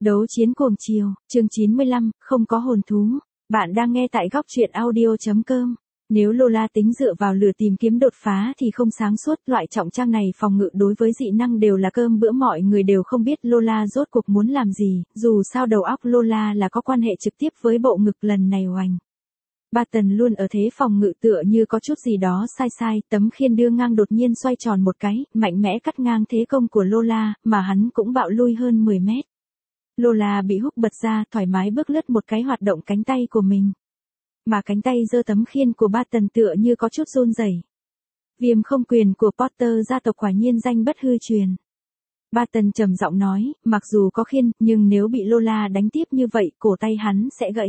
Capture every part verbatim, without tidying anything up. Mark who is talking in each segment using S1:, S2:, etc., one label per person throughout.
S1: Đấu chiến cuồng chiều, chương chín mươi lăm, không có hồn thú. Bạn đang nghe tại góc truyện audio chấm com. Nếu Lola tính dựa vào lửa tìm kiếm đột phá thì không sáng suốt, loại trọng trang này phòng ngự đối với dị năng đều là cơm bữa, mọi người đều không biết Lola rốt cuộc muốn làm gì, dù sao đầu óc Lola là có quan hệ trực tiếp với bộ ngực lần này oành. Barton luôn ở thế phòng ngự tựa như có chút gì đó sai sai, tấm khiên đưa ngang đột nhiên xoay tròn một cái, mạnh mẽ cắt ngang thế công của Lola, mà hắn cũng bạo lui hơn mười mét. Lola bị húc bật ra, thoải mái bước lướt một cái hoạt động cánh tay của mình. Mà cánh tay giơ tấm khiên của Barton tựa như có chút run rẩy. Viêm không quyền của Potter gia tộc quả nhiên danh bất hư truyền. Barton trầm giọng nói, mặc dù có khiên, nhưng nếu bị Lola đánh tiếp như vậy, cổ tay hắn sẽ gãy.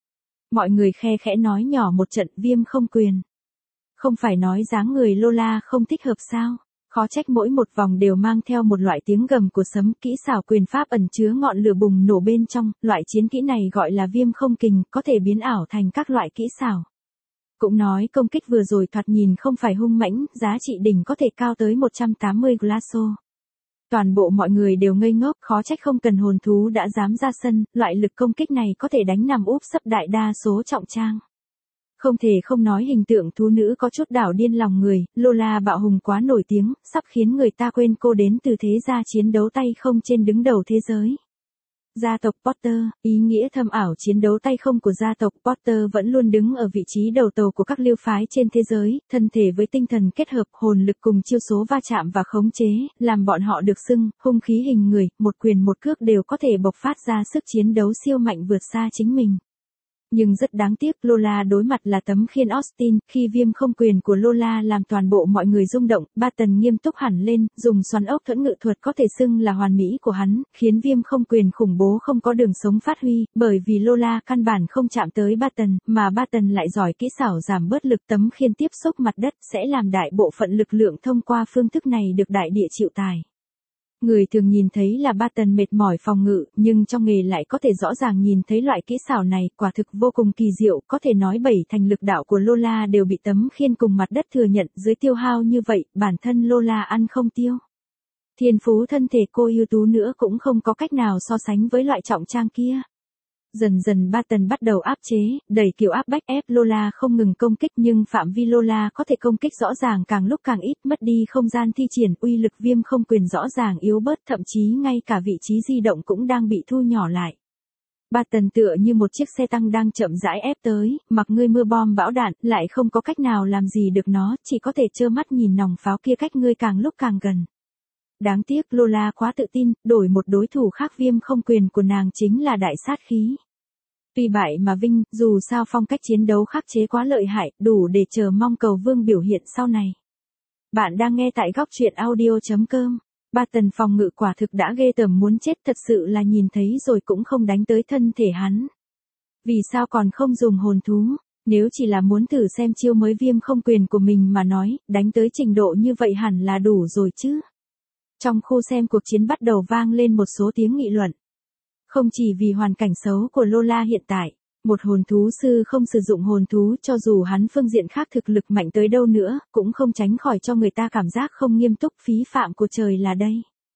S1: Mọi người khe khẽ nói nhỏ một trận, viêm không quyền. Không phải nói dáng người Lola không thích hợp sao? Khó trách mỗi một vòng đều mang theo một loại tiếng gầm của sấm, kỹ xảo quyền pháp ẩn chứa ngọn lửa bùng nổ bên trong, loại chiến kỹ này gọi là viêm không kình, có thể biến ảo thành các loại kỹ xảo. Cũng nói công kích vừa rồi thoạt nhìn không phải hung mãnh, giá trị đỉnh có thể cao tới một trăm tám mươi glasso. Toàn bộ mọi người đều ngây ngốc, khó trách không cần hồn thú đã dám ra sân, loại lực công kích này có thể đánh nằm úp sấp đại đa số trọng trang. Không thể không nói hình tượng thú nữ có chút đảo điên lòng người, Lola bạo hùng quá nổi tiếng, sắp khiến người ta quên cô đến từ thế gia chiến đấu tay không trên đứng đầu thế giới. Gia tộc Potter, ý nghĩa thâm ảo chiến đấu tay không của gia tộc Potter vẫn luôn đứng ở vị trí đầu tàu của các lưu phái trên thế giới, thân thể với tinh thần kết hợp, hồn lực cùng chiêu số va chạm và khống chế, làm bọn họ được xưng, hung khí hình người, một quyền một cước đều có thể bộc phát ra sức chiến đấu siêu mạnh vượt xa chính mình. Nhưng rất đáng tiếc, Lola đối mặt là tấm khiên Austin, khi viêm không quyền của Lola làm toàn bộ mọi người rung động, Barton nghiêm túc hẳn lên, dùng xoắn ốc thuẫn ngự thuật có thể xưng là hoàn mỹ của hắn, khiến viêm không quyền khủng bố không có đường sống phát huy, bởi vì Lola căn bản không chạm tới Barton, mà Barton lại giỏi kỹ xảo giảm bớt lực, tấm khiên tiếp xúc mặt đất sẽ làm đại bộ phận lực lượng thông qua phương thức này được đại địa chịu tải. Người thường nhìn thấy là Barton mệt mỏi phòng ngự, nhưng trong nghề lại có thể rõ ràng nhìn thấy loại kỹ xảo này, quả thực vô cùng kỳ diệu, có thể nói bảy thành lực đạo của Lola đều bị tấm khiên cùng mặt đất thừa nhận, dưới tiêu hao như vậy, bản thân Lola ăn không tiêu. Thiên phú thân thể cô ưu tú nữa cũng không có cách nào so sánh với loại trọng trang kia. Dần dần Barton bắt đầu áp chế, đẩy kiểu áp bách ép Lola không ngừng công kích, nhưng phạm vi Lola có thể công kích rõ ràng càng lúc càng ít, mất đi không gian thi triển, uy lực viêm không quyền rõ ràng yếu bớt, thậm chí ngay cả vị trí di động cũng đang bị thu nhỏ lại. Barton tựa như một chiếc xe tăng đang chậm rãi ép tới, mặc ngươi mưa bom bão đạn, lại không có cách nào làm gì được nó, chỉ có thể trơ mắt nhìn nòng pháo kia cách ngươi càng lúc càng gần. Đáng tiếc Lola quá tự tin, đổi một đối thủ khác viêm không quyền của nàng chính là đại sát khí. Tuy bại mà vinh, dù sao phong cách chiến đấu khắc chế quá lợi hại, đủ để chờ mong cầu vương biểu hiện sau này. Bạn đang nghe tại góc truyện audio chấm com. Barton phòng ngự quả thực đã ghê tởm muốn chết, thật sự là nhìn thấy rồi cũng không đánh tới thân thể hắn. Vì sao còn không dùng hồn thú? Nếu chỉ là muốn thử xem chiêu mới viêm không quyền của mình mà nói, đánh tới trình độ như vậy hẳn là đủ rồi chứ. Trong khu xem cuộc chiến bắt đầu vang lên một số tiếng nghị luận. Không chỉ vì hoàn cảnh xấu của Lola hiện tại, một hồn thú sư không sử dụng hồn thú cho dù hắn phương diện khác thực lực mạnh tới đâu nữa, cũng không tránh khỏi cho người ta cảm giác không nghiêm túc, phí phạm của trời là đây.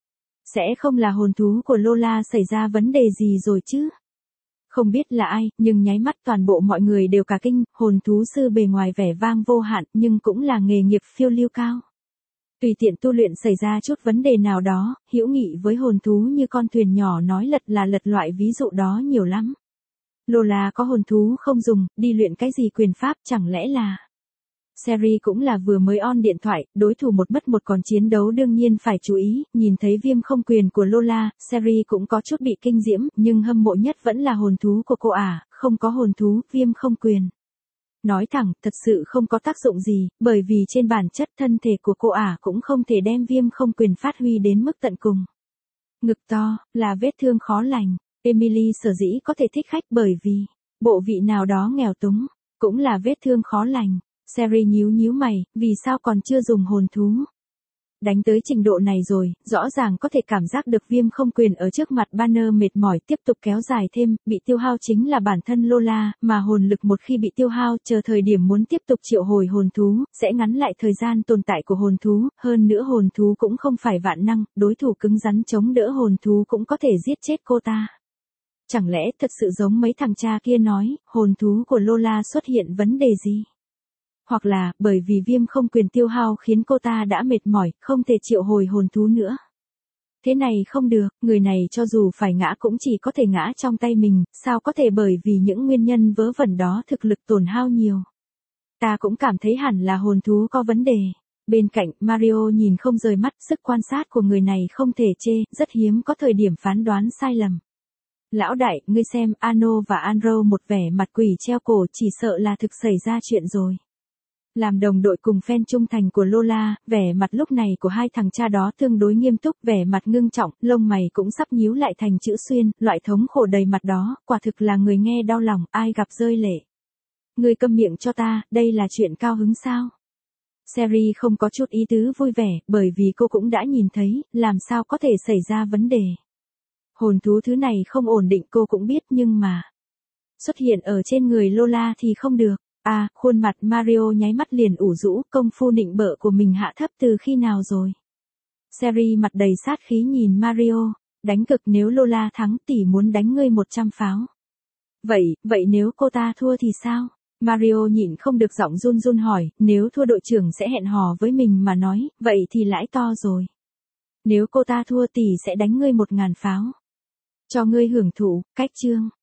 S1: Sẽ không là hồn thú của Lola xảy ra vấn đề gì rồi chứ? Không biết là ai, nhưng nháy mắt toàn bộ mọi người đều cả kinh, hồn thú sư bề ngoài vẻ vang vô hạn nhưng cũng là nghề nghiệp phiêu lưu cao. Tùy tiện tu luyện xảy ra chút vấn đề nào đó, hữu nghị với hồn thú như con thuyền nhỏ nói lật là lật, loại ví dụ đó nhiều lắm. Lola có hồn thú không dùng, đi luyện cái gì quyền pháp, chẳng lẽ là... Seri cũng là vừa mới on điện thoại, đối thủ một mất một còn chiến đấu đương nhiên phải chú ý, nhìn thấy viêm không quyền của Lola, Seri cũng có chút bị kinh diễm, nhưng hâm mộ nhất vẫn là hồn thú của cô ả, không có hồn thú, viêm không quyền. Nói thẳng, thật sự không có tác dụng gì, bởi vì trên bản chất thân thể của cô ả cũng không thể đem viêm không quyền phát huy đến mức tận cùng. Ngực to, là vết thương khó lành, Emily sở dĩ có thể thích khách bởi vì, bộ vị nào đó nghèo túng, cũng là vết thương khó lành. Seri nhíu nhíu mày, vì sao còn chưa dùng hồn thú? Đánh tới trình độ này rồi, rõ ràng có thể cảm giác được viêm không quyền ở trước mặt Banner mệt mỏi tiếp tục kéo dài thêm, bị tiêu hao chính là bản thân Lola, mà hồn lực một khi bị tiêu hao, chờ thời điểm muốn tiếp tục triệu hồi hồn thú, sẽ ngắn lại thời gian tồn tại của hồn thú, hơn nữa hồn thú cũng không phải vạn năng, đối thủ cứng rắn chống đỡ hồn thú cũng có thể giết chết cô ta. Chẳng lẽ thật sự giống mấy thằng cha kia nói, hồn thú của Lola xuất hiện vấn đề gì? Hoặc là, bởi vì viêm không quyền tiêu hao khiến cô ta đã mệt mỏi, không thể triệu hồi hồn thú nữa. Thế này không được, người này cho dù phải ngã cũng chỉ có thể ngã trong tay mình, sao có thể bởi vì những nguyên nhân vớ vẩn đó thực lực tổn hao nhiều. Ta cũng cảm thấy hẳn là hồn thú có vấn đề. Bên cạnh, Mario nhìn không rời mắt, sức quan sát của người này không thể chê, rất hiếm có thời điểm phán đoán sai lầm. Lão đại, ngươi xem, Ano và Anro một vẻ mặt quỷ treo cổ, chỉ sợ là thực xảy ra chuyện rồi. Làm đồng đội cùng fan trung thành của Lola, vẻ mặt lúc này của hai thằng cha đó tương đối nghiêm túc, vẻ mặt ngưng trọng, lông mày cũng sắp nhíu lại thành chữ xuyên, loại thống khổ đầy mặt đó, quả thực là người nghe đau lòng, ai gặp rơi lệ. Ngươi câm miệng cho ta, đây là chuyện cao hứng sao? Sherry không có chút ý tứ vui vẻ, bởi vì cô cũng đã nhìn thấy, làm sao có thể xảy ra vấn đề. Hồn thú thứ này không ổn định cô cũng biết nhưng mà xuất hiện ở trên người Lola thì không được. À, khuôn mặt Mario nháy mắt liền ủ rũ, công phu nịnh bợ của mình hạ thấp từ khi nào rồi. Sherry mặt đầy sát khí nhìn Mario, đánh cực nếu Lola thắng tỷ muốn đánh ngươi một trăm pháo. Vậy, vậy nếu cô ta thua thì sao? Mario nhịn không được giọng run run hỏi, nếu thua đội trưởng sẽ hẹn hò với mình mà nói, vậy thì lãi to rồi. Nếu cô ta thua tỷ sẽ đánh ngươi một ngàn pháo. Cho ngươi hưởng thụ, cách chương.